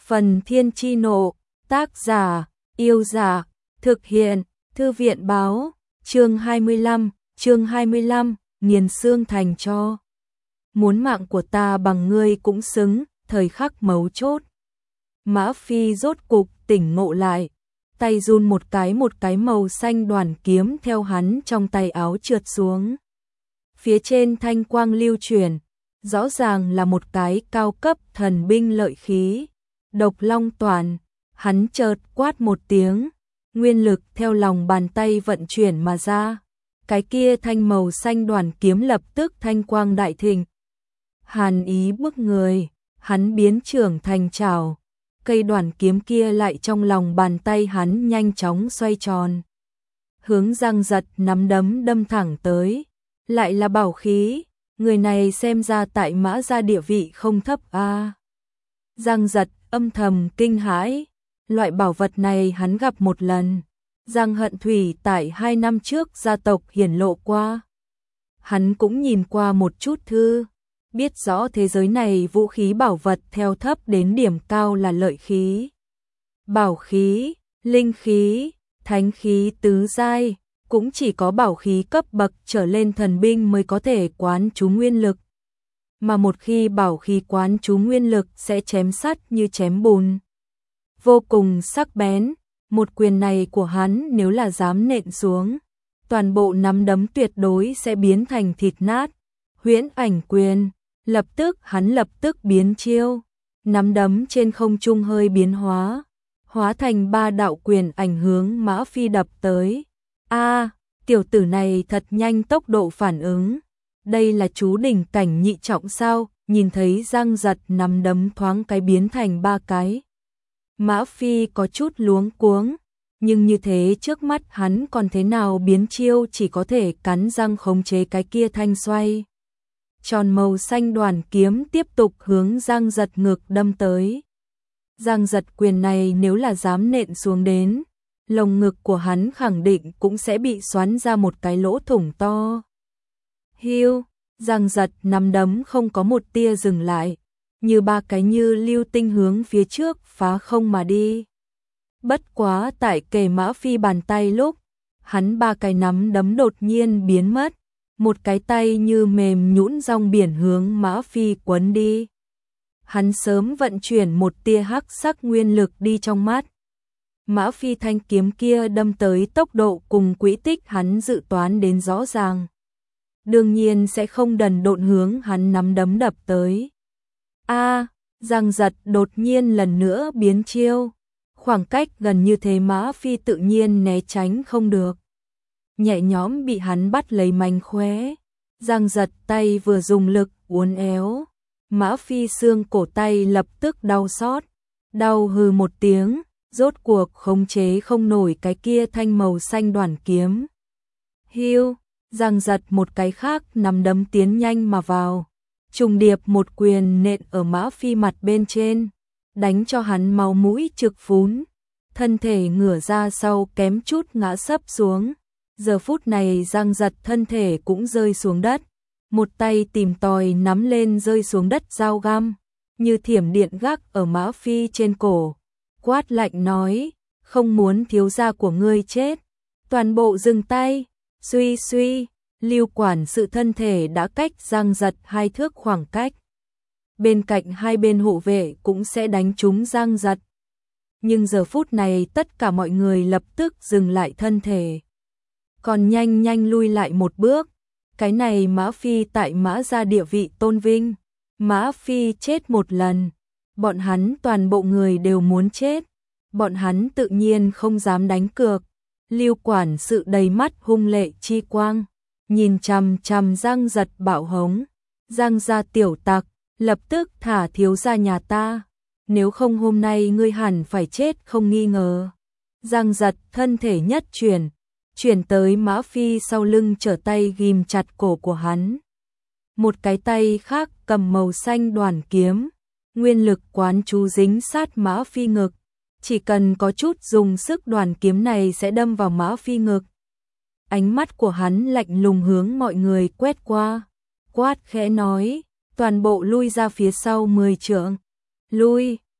Phần Thiên Chi Nộ, tác giả, Yêu Giả, thực hiện, Thư viện Báo, chương 25, nghiền xương thành tro. Muốn mạng của ta bằng ngươi cũng xứng, thời khắc mấu chốt. Mã Phi rốt cục tỉnh ngộ lại, tay run một cái màu xanh đoàn kiếm theo hắn trong tay áo trượt xuống. Phía trên thanh quang lưu chuyển, rõ ràng là một cái cao cấp thần binh lợi khí. Độc Long Toàn, hắn chợt quát một tiếng, nguyên lực theo lòng bàn tay vận chuyển mà ra. Cái kia thanh màu xanh đoàn kiếm lập tức thanh quang đại thịnh. Hàn ý bức người, hắn biến trưởng thành chảo. Cây đoàn kiếm kia lại trong lòng bàn tay hắn nhanh chóng xoay tròn. Hướng Giang Giật nắm đấm đâm thẳng tới. Lại là bảo khí, người này xem ra tại Mã gia địa vị không thấp a. Giang Giật âm thầm kinh hãi, loại bảo vật này hắn gặp một lần. Giang Hận Thủy tại 2 năm trước gia tộc hiển lộ qua. Hắn cũng nhìn qua một chút thư, biết rõ thế giới này vũ khí bảo vật theo thấp đến điểm cao là lợi khí, bảo khí, linh khí, thánh khí tứ giai, cũng chỉ có bảo khí cấp bậc trở lên thần binh mới có thể quán chú nguyên lực. Mà một khi bảo khí quán chú nguyên lực sẽ chém sắt như chém bùn. Vô cùng sắc bén, một quyền này của hắn nếu là dám nện xuống, toàn bộ nắm đấm tuyệt đối sẽ biến thành thịt nát. Huyễn Ảnh Quyền, hắn lập tức biến chiêu, nắm đấm trên không trung hơi biến hóa thành 3 đạo quyền ảnh hướng Mã Phi đập tới. Tiểu tử này thật nhanh tốc độ phản ứng. Đây là chú đỉnh cảnh nhị trọng sao? Nhìn thấy Giang Giật nắm đấm thoáng cái biến thành 3 cái. Mã Phi có chút luống cuống, nhưng như thế trước mắt hắn còn thế nào biến chiêu, chỉ có thể cắn răng khống chế cái kia thanh xoay. Tròn màu xanh đoàn kiếm tiếp tục hướng Giang Giật ngực đâm tới. Giang Giật quyền này nếu là dám nện xuống đến, lồng ngực của hắn khẳng định cũng sẽ bị xoắn ra một cái lỗ thủng to. Hiu, Giang Giật nắm đấm không có một tia dừng lại, như 3 cái như lưu tinh hướng phía trước phá không mà đi. Bất quá tại kề Mã Phi bàn tay lúc, hắn 3 cái nắm đấm đột nhiên biến mất, một cái tay như mềm nhũn rong biển hướng Mã Phi quấn đi. Hắn sớm vận chuyển một tia hắc sắc nguyên lực đi trong mắt. Mã Phi thanh kiếm kia đâm tới tốc độ cùng quỹ tích hắn dự toán đến rõ ràng. Đương nhiên sẽ không đần độn hướng hắn nắm đấm đập tới. Giang Giật đột nhiên lần nữa biến chiêu. Khoảng cách gần như thế Mã Phi tự nhiên né tránh không được. Nhẹ nhõm bị hắn bắt lấy mánh khóe. Giang Giật tay vừa dùng lực uốn éo. Mã Phi xương cổ tay lập tức đau xót. Đau hừ một tiếng, rốt cuộc khống chế không nổi cái kia thanh màu xanh đoàn kiếm. Hiu, Giang Giật một cái khác nắm đấm tiến nhanh mà vào. Trùng điệp một quyền nện ở Mã Phi mặt bên trên, đánh cho hắn máu mũi trực phún. Thân thể ngửa ra sau kém chút ngã sấp xuống. Giờ phút này Giang Giật thân thể cũng rơi xuống đất. Một tay tìm tòi nắm lên rơi xuống đất dao găm, như thiểm điện gác ở Mã Phi trên cổ. Quát lạnh nói, không muốn thiếu gia của ngươi chết. Toàn bộ dừng tay, suy, Lưu quản sự thân thể đã cách Giang Giật 2 thước khoảng cách. Bên cạnh hai bên hộ vệ cũng sẽ đánh trúng Giang Giật. Nhưng giờ phút này tất cả mọi người lập tức dừng lại thân thể. Còn nhanh lui lại một bước. Cái này Mã Phi tại Mã gia địa vị tôn vinh. Mã Phi chết một lần, bọn hắn toàn bộ người đều muốn chết. Bọn hắn tự nhiên không dám đánh cược. Lưu quản sự đầy mắt hung lệ chi quang, nhìn chằm chằm Giang Giật bạo hống. Giang gia tiểu tặc, lập tức thả thiếu gia nhà ta, nếu không hôm nay ngươi hẳn phải chết không nghi ngờ. Giang Giật thân thể nhất chuyển tới Mã Phi sau lưng, trở tay ghim chặt cổ của hắn. Một cái tay khác cầm màu xanh đoàn kiếm, nguyên lực quán chú dính sát Mã Phi ngực. Chỉ cần có chút dùng sức đoàn kiếm này sẽ đâm vào Mã Phi ngực. Ánh mắt của hắn lạnh lùng hướng mọi người quét qua. Quát khẽ nói, toàn bộ lui ra phía sau 10 trượng. Lui,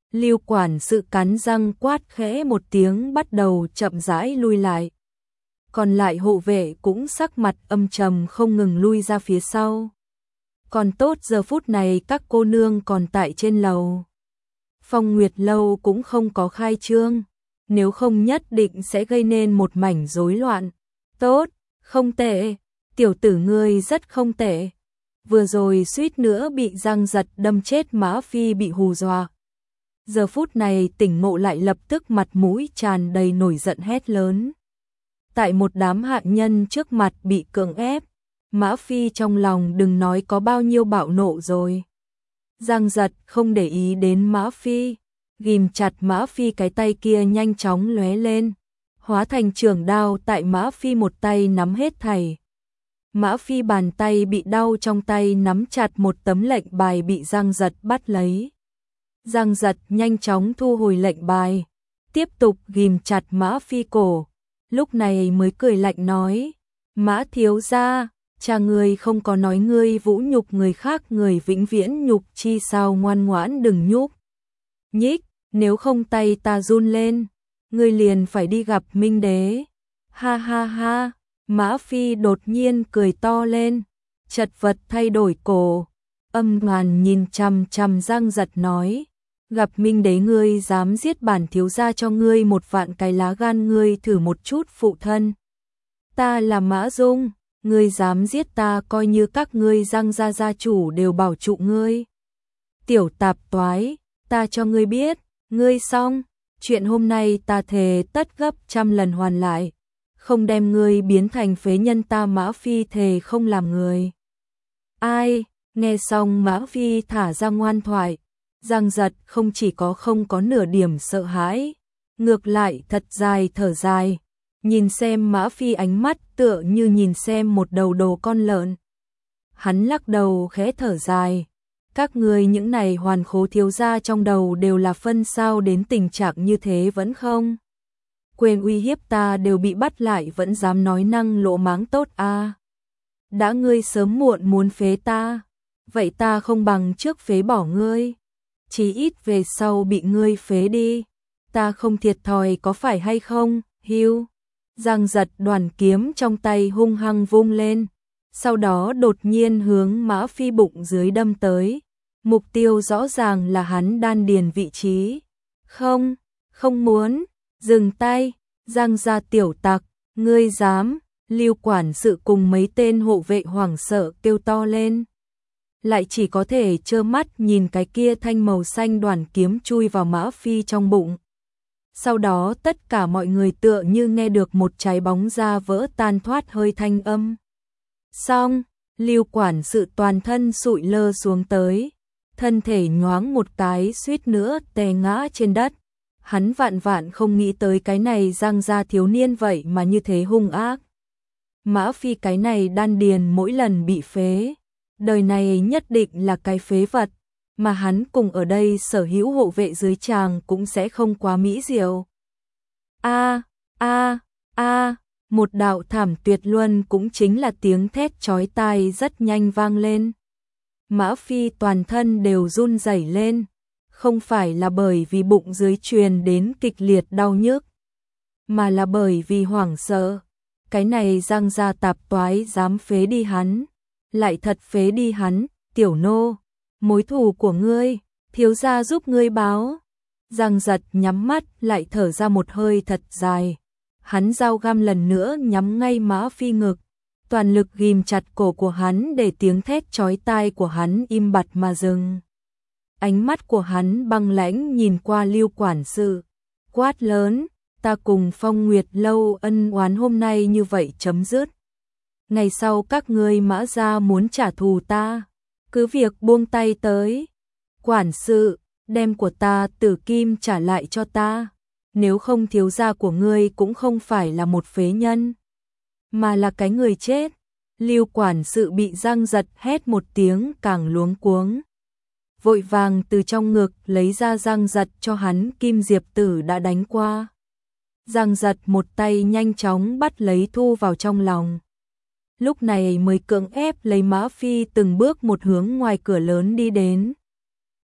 Lưu quản sự cắn răng quát khẽ một tiếng bắt đầu chậm rãi lui lại. Còn lại hộ vệ cũng sắc mặt âm trầm không ngừng lui ra phía sau. Còn tốt giờ phút này các cô nương còn tại trên lầu. Phong Nguyệt lâu cũng không có khai trương, nếu không nhất định sẽ gây nên một mảnh rối loạn. Tốt, không tệ, tiểu tử ngươi rất không tệ. Vừa rồi suýt nữa bị Giang Giật đâm chết Mã Phi bị hù dọa. Giờ phút này tỉnh ngộ lại lập tức mặt mũi tràn đầy nổi giận hét lớn. Tại một đám hạ nhân trước mặt bị cưỡng ép, Mã Phi trong lòng đừng nói có bao nhiêu bạo nộ rồi. Giang Giật không để ý đến Mã Phi, ghim chặt Mã Phi cái tay kia nhanh chóng lóe lên, hóa thành trường đao tại Mã Phi một tay nắm hết thảy. Mã Phi bàn tay bị đau trong tay nắm chặt một tấm lệnh bài bị Giang Giật bắt lấy. Giang Giật nhanh chóng thu hồi lệnh bài, tiếp tục ghim chặt Mã Phi cổ, lúc này mới cười lạnh nói, Mã thiếu gia, cha ngươi không có nói ngươi vũ nhục người khác người vĩnh viễn nhục chi sao, ngoan ngoãn đừng nhúc nhích, nếu không tay ta run lên, ngươi liền phải đi gặp Minh Đế. Ha ha ha, Mã Phi đột nhiên cười to lên, chật vật thay đổi cổ, âm ngoan nhìn chằm chằm Giang Giật nói, gặp Minh Đế ngươi dám giết bản thiếu gia cho ngươi 1.000 cái lá gan, ngươi thử một chút phụ thân. Ta là Mã Dung, ngươi dám giết ta coi như các ngươi Giang gia gia chủ đều bảo trụ ngươi. Tiểu tạp toái, ta cho ngươi biết, ngươi xong, chuyện hôm nay ta thề tất gấp 100 lần hoàn lại, không đem ngươi biến thành phế nhân, ta Mã Phi thề không làm người. Ai, nghe xong Mã Phi thả ra ngoan thoại, Giang Giật không chỉ không có nửa điểm sợ hãi, ngược lại thật dài thở dài, nhìn xem Mã Phi ánh mắt tựa như nhìn xem một đầu đồ con lợn. Hắn lắc đầu khẽ thở dài, các ngươi những này hoàn khố thiếu gia trong đầu đều là phân sao đến tình trạng như thế vẫn không? Quên uy hiếp ta đều bị bắt lại vẫn dám nói năng lỗ mãng tốt à? Đã ngươi sớm muộn muốn phế ta, vậy ta không bằng trước phế bỏ ngươi. Chí ít về sau bị ngươi phế đi, ta không thiệt thòi có phải hay không, hiu. Giang Giật đoàn kiếm trong tay hung hăng vung lên, sau đó đột nhiên hướng Mã Phi bụng dưới đâm tới, mục tiêu rõ ràng là hắn đan điền vị trí. Không, không muốn, dừng tay, Giang gia tiểu tặc, ngươi dám, Lưu quản sự cùng mấy tên hộ vệ hoảng sợ kêu to lên. Lại chỉ có thể trơ mắt nhìn cái kia thanh màu xanh đoàn kiếm chui vào Mã Phi trong bụng. Sau đó tất cả mọi người tựa như nghe được một trái bóng da vỡ tan thoát hơi thanh âm. Xong, Lưu quản sự toàn thân sụi lơ xuống tới, thân thể nhoáng một cái suýt nữa té ngã trên đất. Hắn vạn không nghĩ tới cái này Giang gia thiếu niên vậy mà như thế hung ác. Mã Phi cái này đan điền mỗi lần bị phế, đời này nhất định là cái phế vật, mà hắn cùng ở đây sở hữu hộ vệ dưới tràng cũng sẽ không quá mỹ diệu. A a a, một đạo thảm tuyệt luân cũng chính là tiếng thét chói tai rất nhanh vang lên. Mã Phi toàn thân đều run rẩy lên, không phải là bởi vì bụng dưới truyền đến kịch liệt đau nhức, mà là bởi vì hoảng sợ. Cái này Giang gia tạp toái dám phế đi hắn, lại thật phế đi hắn, tiểu nô, mối thù của ngươi, thiếu gia giúp ngươi báo. Giang Giật nhắm mắt lại thở ra một hơi thật dài, hắn dao găm lần nữa nhắm ngay Mã Phi ngực, toàn lực ghim chặt cổ của hắn để tiếng thét chói tai của hắn im bặt mà dừng. Ánh mắt của hắn băng lãnh nhìn qua Lưu quản sự, quát lớn, ta cùng Phong Nguyệt lâu ân oán hôm nay như vậy chấm dứt. Ngày sau các ngươi Mã gia muốn trả thù ta, cứ việc buông tay tới. Quản sự, đem của ta Tử Kim trả lại cho ta, nếu không thiếu gia của ngươi cũng không phải là một phế nhân, mà là cái người chết. Lưu quản sự bị Giang Giật hét một tiếng càng luống cuống, vội vàng từ trong ngực lấy ra Giang Giật cho hắn Kim Diệp Tử đã đánh qua. Giang Giật một tay nhanh chóng bắt lấy thu vào trong lòng, lúc này mới cưỡng ép lấy Mã Phi từng bước một hướng ngoài cửa lớn đi đến.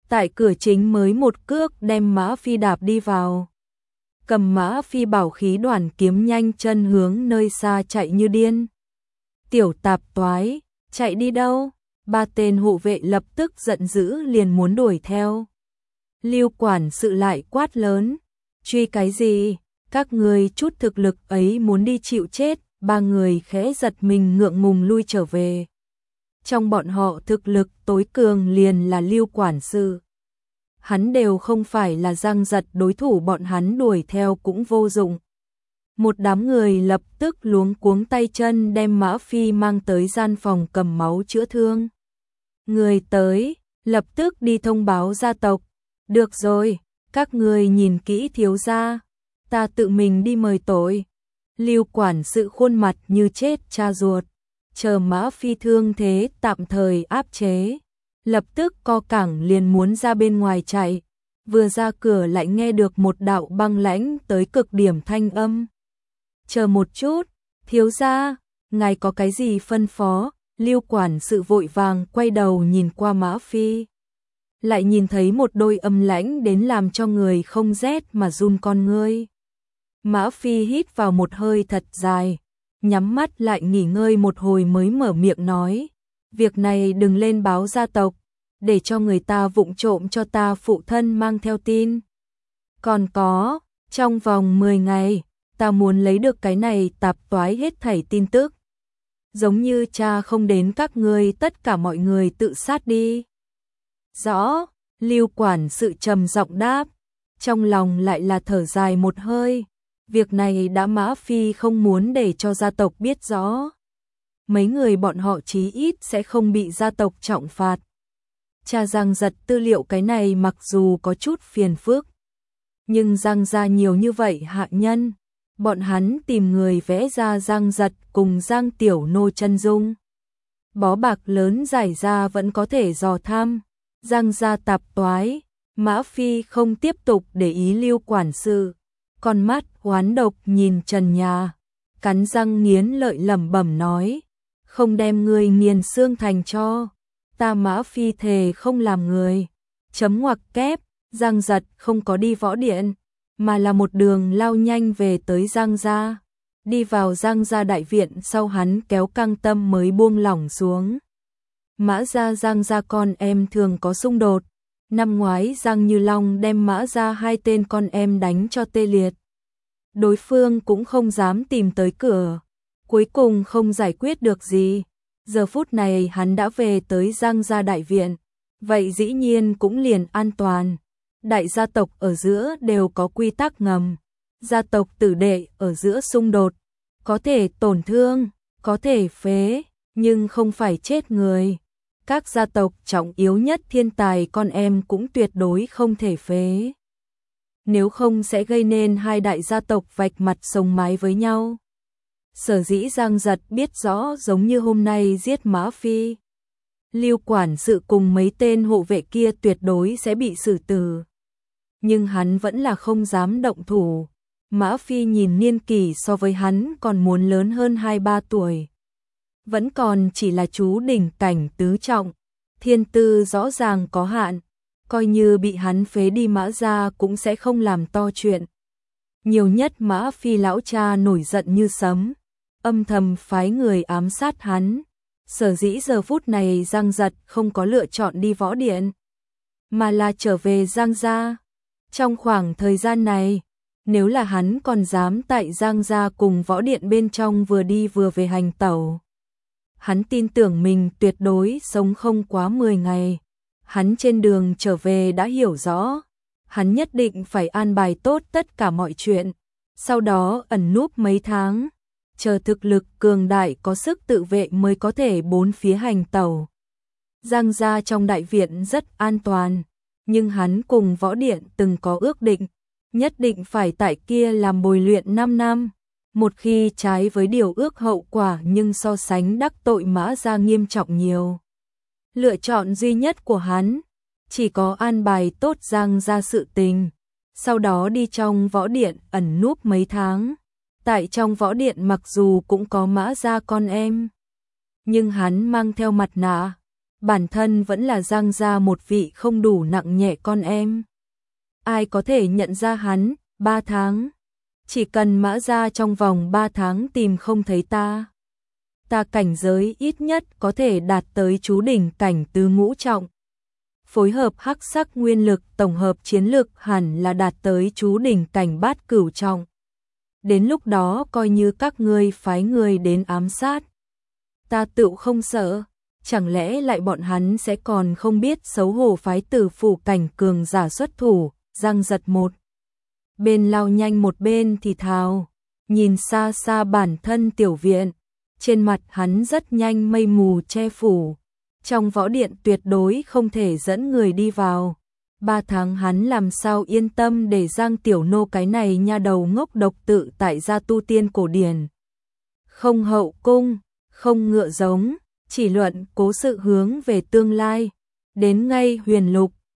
Tại cửa chính mới một cước đem Mã Phi đạp đi vào. Cầm Mã Phi bảo khí đoàn kiếm nhanh chân hướng nơi xa chạy như điên. Tiểu tạp toái, chạy đi đâu? Ba tên hộ vệ lập tức giận dữ liền muốn đuổi theo. Lưu quản sự lại quát lớn, truy cái gì? Các người chút thực lực ấy muốn đi chịu chết. Ba người khẽ giật mình ngượng ngùng lui trở về. Trong bọn họ thực lực tối cường liền là Lưu quản sự. Hắn đều không phải là Giang Giật đối thủ, bọn hắn đuổi theo cũng vô dụng. Một đám người lập tức luống cuống tay chân đem Mã Phi mang tới gian phòng cầm máu chữa thương. Người tới, lập tức đi thông báo gia tộc. Được rồi, các người nhìn kỹ thiếu gia, ta tự mình đi mời tội. Lưu quản sự khuôn mặt như chết cha ruột, chờ Mã Phi thương thế tạm thời áp chế. Lập tức co cẳng liền muốn ra bên ngoài chạy, vừa ra cửa lại nghe được một đạo băng lãnh tới cực điểm thanh âm. Chờ một chút, thiếu gia, ngài có cái gì phân phó? Lưu quản sự vội vàng quay đầu nhìn qua Mã Phi. Lại nhìn thấy một đôi âm lãnh đến làm cho người không rét mà run con ngươi. Mã Phi hít vào một hơi thật dài, nhắm mắt lại nghỉ ngơi một hồi mới mở miệng nói. Việc này đừng lên báo gia tộc, để cho người ta vụng trộm cho ta phụ thân mang theo tin. Còn có, trong vòng 10 ngày, ta muốn lấy được cái này tạp toái hết thảy tin tức. Giống như cha không đến các ngươi tất cả mọi người tự sát đi. Rõ, Lưu quản sự trầm giọng đáp, trong lòng lại là thở dài một hơi. Việc này đã Mã Phi không muốn để cho gia tộc biết rõ. Mấy người bọn họ chí ít sẽ không bị gia tộc trọng phạt. Cha Giang Giật tư liệu cái này mặc dù có chút phiền phức, nhưng Giang gia nhiều như vậy hạ nhân, bọn hắn tìm người vẽ ra Giang Giật cùng Giang Tiểu Nô chân dung. Bó bạc lớn giải ra vẫn có thể dò thăm. Giang gia tạp toái, Mã Phi không tiếp tục để ý Lưu quản sự, con mắt oán độc nhìn trần nhà, cắn răng nghiến lợi lẩm bẩm nói, không đem ngươi nghiền xương thành cho, ta Mã Phi thề không làm người. Chấm ngoặc kép, Giang Giật không có đi võ điện, mà là một đường lao nhanh về tới Giang gia. Đi vào Giang gia đại viện sau hắn kéo căng tâm mới buông lỏng xuống. Mã gia Giang gia con em thường có xung đột. Năm ngoái Giang Như Long đem Mã gia hai tên con em đánh cho tê liệt. Đối phương cũng không dám tìm tới cửa. Cuối cùng không giải quyết được gì. Giờ phút này hắn đã về tới Giang gia đại viện. Vậy dĩ nhiên cũng liền an toàn. Đại gia tộc ở giữa đều có quy tắc ngầm. Gia tộc tử đệ ở giữa xung đột. Có thể tổn thương, có thể phế, nhưng không phải chết người. Các gia tộc trọng yếu nhất thiên tài con em cũng tuyệt đối không thể phế. Nếu không sẽ gây nên hai đại gia tộc vạch mặt sống mái với nhau. Sở dĩ Giang Giật biết rõ giống như hôm nay giết Mã Phi. Lưu quản sự cùng mấy tên hộ vệ kia tuyệt đối sẽ bị xử tử. Nhưng hắn vẫn là không dám động thủ. Mã Phi nhìn niên kỷ so với hắn còn muốn lớn hơn 2-3 tuổi. Vẫn còn chỉ là chú đỉnh cảnh tứ trọng. Thiên tư rõ ràng có hạn. Coi như bị hắn phế đi Mã gia cũng sẽ không làm to chuyện. Nhiều nhất Mã Phi lão cha nổi giận như sấm. Âm thầm phái người ám sát hắn. Sở dĩ giờ phút này Giang Giật không có lựa chọn đi võ điện, mà là trở về Giang gia. Trong khoảng thời gian này, nếu là hắn còn dám tại Giang gia cùng võ điện bên trong vừa đi vừa về hành tẩu, hắn tin tưởng mình tuyệt đối sống không quá 10 ngày. Hắn trên đường trở về đã hiểu rõ, hắn nhất định phải an bài tốt tất cả mọi chuyện, sau đó ẩn núp mấy tháng, chờ thực lực cường đại có sức tự vệ mới có thể bốn phía hành tẩu. Giang gia trong đại viện rất an toàn, nhưng hắn cùng võ điện từng có ước định, nhất định phải tại kia làm bồi luyện 5 năm. Một khi trái với điều ước hậu quả nhưng so sánh đắc tội Mã gia nghiêm trọng nhiều. Lựa chọn duy nhất của hắn chỉ có an bài tốt Giang gia sự tình, sau đó đi trong võ điện ẩn núp mấy tháng. Tại trong võ điện mặc dù cũng có Mã gia con em, nhưng hắn mang theo mặt nạ, bản thân vẫn là Giang gia một vị không đủ nặng nhẹ con em. Ai có thể nhận ra hắn, 3 tháng. Chỉ cần Mã gia trong vòng 3 tháng tìm không thấy ta cảnh giới ít nhất có thể đạt tới chú đỉnh cảnh tứ ngũ trọng. Phối hợp hắc sắc nguyên lực tổng hợp chiến lực hẳn là đạt tới chú đỉnh cảnh bát cửu trọng. Đến lúc đó coi như các ngươi phái người đến ám sát. Ta tựu không sợ, chẳng lẽ lại bọn hắn sẽ còn không biết xấu hổ phái Tử phủ cảnh cường giả xuất thủ. Giang Giật một bên lao nhanh một bên thì thào, nhìn xa xa bản thân tiểu viện, trên mặt hắn rất nhanh mây mù che phủ, trong võ điện tuyệt đối không thể dẫn người đi vào. 3 tháng hắn làm sao yên tâm để Giang Tiểu Nô cái này nha đầu ngốc độc tự tại gia tu tiên cổ điển. Không hậu cung, không ngựa giống, chỉ luận cố sự hướng về tương lai, đến ngay huyền lục,